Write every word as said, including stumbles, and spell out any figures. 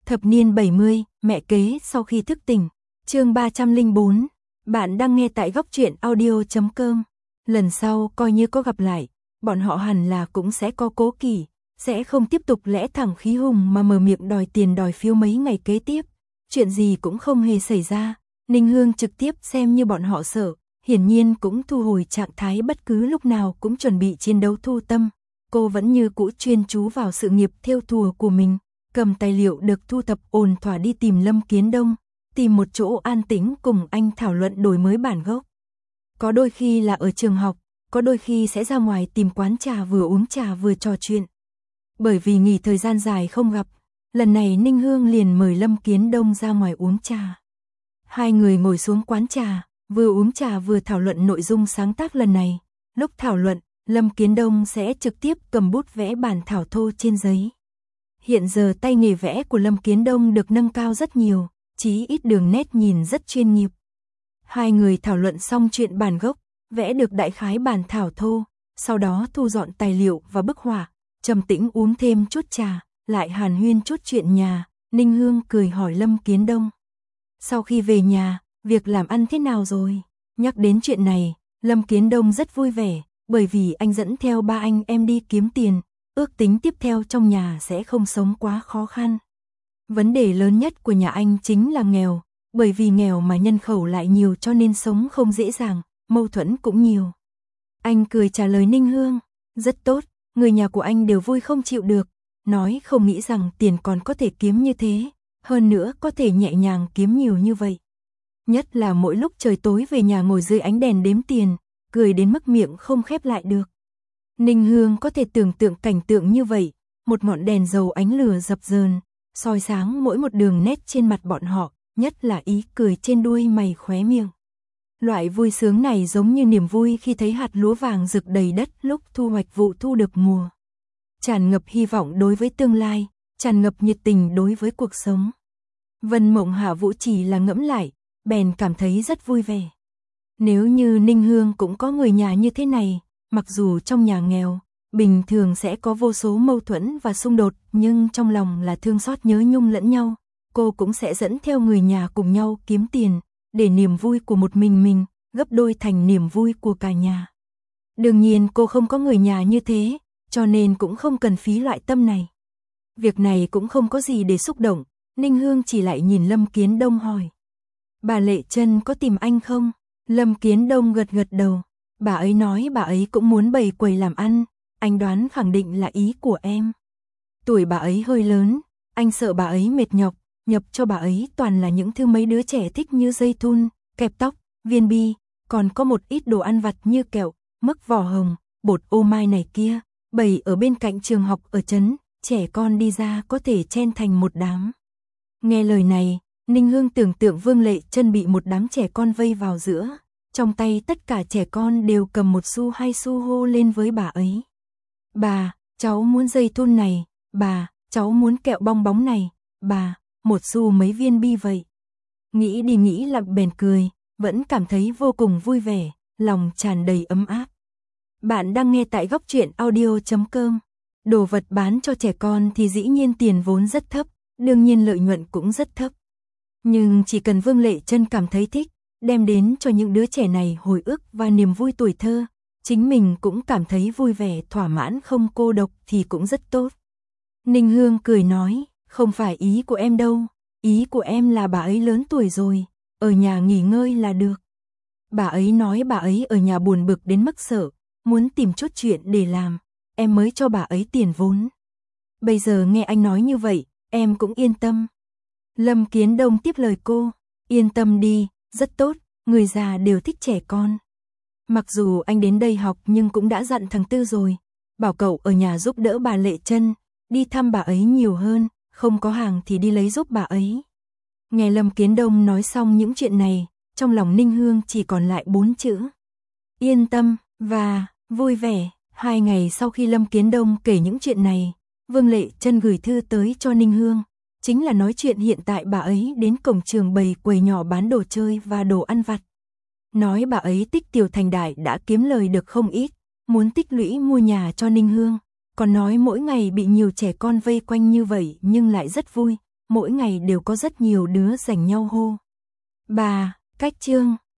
Thập niên bảy mươi, mẹ kế sau khi thức tỉnh. Chương ba trăm lẻ bốn. Bạn đang nghe tại góc truyện audio chấm com. Lần sau coi như có gặp lại, bọn họ hẳn là cũng sẽ có cố kỵ, sẽ không tiếp tục lẽ thẳng khí hùng mà mở miệng đòi tiền đòi phiếu mấy ngày kế tiếp. Chuyện gì cũng không hề xảy ra. Ninh Hương trực tiếp xem như bọn họ sợ, hiển nhiên cũng thu hồi trạng thái bất cứ lúc nào cũng chuẩn bị chiến đấu thu tâm. Cô vẫn như cũ chuyên chú vào sự nghiệp thêu thùa của mình, cầm tài liệu được thu thập ổn thỏa đi tìm Lâm Kiến Đông, tìm một chỗ an tĩnh cùng anh thảo luận đổi mới bản gốc. Có đôi khi là ở trường học, có đôi khi sẽ ra ngoài tìm quán trà vừa uống trà vừa trò chuyện. Bởi vì nghỉ thời gian dài không gặp, lần này Ninh Hương liền mời Lâm Kiến Đông ra ngoài uống trà. Hai người ngồi xuống quán trà, vừa uống trà vừa thảo luận nội dung sáng tác lần này. Lúc thảo luận, Lâm Kiến Đông sẽ trực tiếp cầm bút vẽ bản thảo thô trên giấy. Hiện giờ tay nghề vẽ của Lâm Kiến Đông được nâng cao rất nhiều, chí ít đường nét nhìn rất chuyên nghiệp. Hai người thảo luận xong chuyện bản gốc, vẽ được đại khái bản thảo thô, sau đó thu dọn tài liệu và bức họa, trầm tĩnh uống thêm chút trà, lại hàn huyên chút chuyện nhà. Ninh Hương cười hỏi Lâm Kiến Đông: sau khi về nhà, việc làm ăn thế nào rồi? Nhắc đến chuyện này, Lâm Kiến Đông rất vui vẻ, bởi vì anh dẫn theo ba anh em đi kiếm tiền, ước tính tiếp theo trong nhà sẽ không sống quá khó khăn. Vấn đề lớn nhất của nhà anh chính là nghèo, bởi vì nghèo mà nhân khẩu lại nhiều cho nên sống không dễ dàng, mâu thuẫn cũng nhiều. Anh cười trả lời Ninh Hương: rất tốt, người nhà của anh đều vui không chịu được, nói không nghĩ rằng tiền còn có thể kiếm như thế, hơn nữa có thể nhẹ nhàng kiếm nhiều như vậy. Nhất là mỗi lúc trời tối về nhà ngồi dưới ánh đèn đếm tiền, cười đến mức miệng không khép lại được. Ninh Hương có thể tưởng tượng cảnh tượng như vậy, một ngọn đèn dầu ánh lửa dập dờn, soi sáng mỗi một đường nét trên mặt bọn họ, nhất là ý cười trên đuôi mày khóe miệng. Loại vui sướng này giống như niềm vui khi thấy hạt lúa vàng rực đầy đất lúc thu hoạch vụ thu được mùa. Tràn ngập hy vọng đối với tương lai, tràn ngập nhiệt tình đối với cuộc sống. Vân Mộng Hạ Vũ chỉ là ngẫm lại, bèn cảm thấy rất vui vẻ. Nếu như Ninh Hương cũng có người nhà như thế này, mặc dù trong nhà nghèo, bình thường sẽ có vô số mâu thuẫn và xung đột, nhưng trong lòng là thương xót nhớ nhung lẫn nhau, cô cũng sẽ dẫn theo người nhà cùng nhau kiếm tiền, để niềm vui của một mình mình gấp đôi thành niềm vui của cả nhà. Đương nhiên cô không có người nhà như thế, cho nên cũng không cần phí loại tâm này. Việc này cũng không có gì để xúc động, Ninh Hương chỉ lại nhìn Lâm Kiến Đông hỏi: bà Lệ Trân có tìm anh không? Lâm Kiến Đông gật gật đầu, bà ấy nói bà ấy cũng muốn bày quầy làm ăn, anh đoán khẳng định là ý của em. Tuổi bà ấy hơi lớn, anh sợ bà ấy mệt nhọc, nhập cho bà ấy toàn là những thứ mấy đứa trẻ thích như dây thun, kẹp tóc, viên bi, còn có một ít đồ ăn vặt như kẹo, mứt vỏ hồng, bột ô mai này kia, bày ở bên cạnh trường học ở trấn, trẻ con đi ra có thể chen thành một đám. Nghe lời này, Ninh Hương tưởng tượng Vương Lệ Trân bị một đám trẻ con vây vào giữa, trong tay tất cả trẻ con đều cầm một xu hai xu hô lên với bà ấy: bà, cháu muốn dây thun này, bà, cháu muốn kẹo bong bóng này, bà, một xu mấy viên bi vậy. Nghĩ đi nghĩ lại bèn cười, vẫn cảm thấy vô cùng vui vẻ, lòng tràn đầy ấm áp. Bạn đang nghe tại góc truyện audio chấm com. Đồ vật bán cho trẻ con thì dĩ nhiên tiền vốn rất thấp, đương nhiên lợi nhuận cũng rất thấp. Nhưng chỉ cần Vương Lệ Trân cảm thấy thích, đem đến cho những đứa trẻ này hồi ức và niềm vui tuổi thơ, chính mình cũng cảm thấy vui vẻ thỏa mãn không cô độc thì cũng rất tốt. Ninh Hương cười nói: không phải ý của em đâu, ý của em là bà ấy lớn tuổi rồi, ở nhà nghỉ ngơi là được. Bà ấy nói bà ấy ở nhà buồn bực đến mức sợ, muốn tìm chút chuyện để làm, em mới cho bà ấy tiền vốn. Bây giờ nghe anh nói như vậy, em cũng yên tâm. Lâm Kiến Đông tiếp lời cô: yên tâm đi, rất tốt, người già đều thích trẻ con. Mặc dù anh đến đây học nhưng cũng đã dặn thằng Tư rồi, bảo cậu ở nhà giúp đỡ bà Lệ Trân, đi thăm bà ấy nhiều hơn, không có hàng thì đi lấy giúp bà ấy. Nghe Lâm Kiến Đông nói xong những chuyện này, trong lòng Ninh Hương chỉ còn lại bốn chữ: yên tâm và vui vẻ. Hai ngày sau khi Lâm Kiến Đông kể những chuyện này, Vương Lệ Trân gửi thư tới cho Ninh Hương, chính là nói chuyện hiện tại bà ấy đến cổng trường bày quầy nhỏ bán đồ chơi và đồ ăn vặt. Nói bà ấy tích tiểu thành đại đã kiếm lời được không ít, muốn tích lũy mua nhà cho Ninh Hương, còn nói mỗi ngày bị nhiều trẻ con vây quanh như vậy nhưng lại rất vui, mỗi ngày đều có rất nhiều đứa giành nhau hô. Bà, cách chương.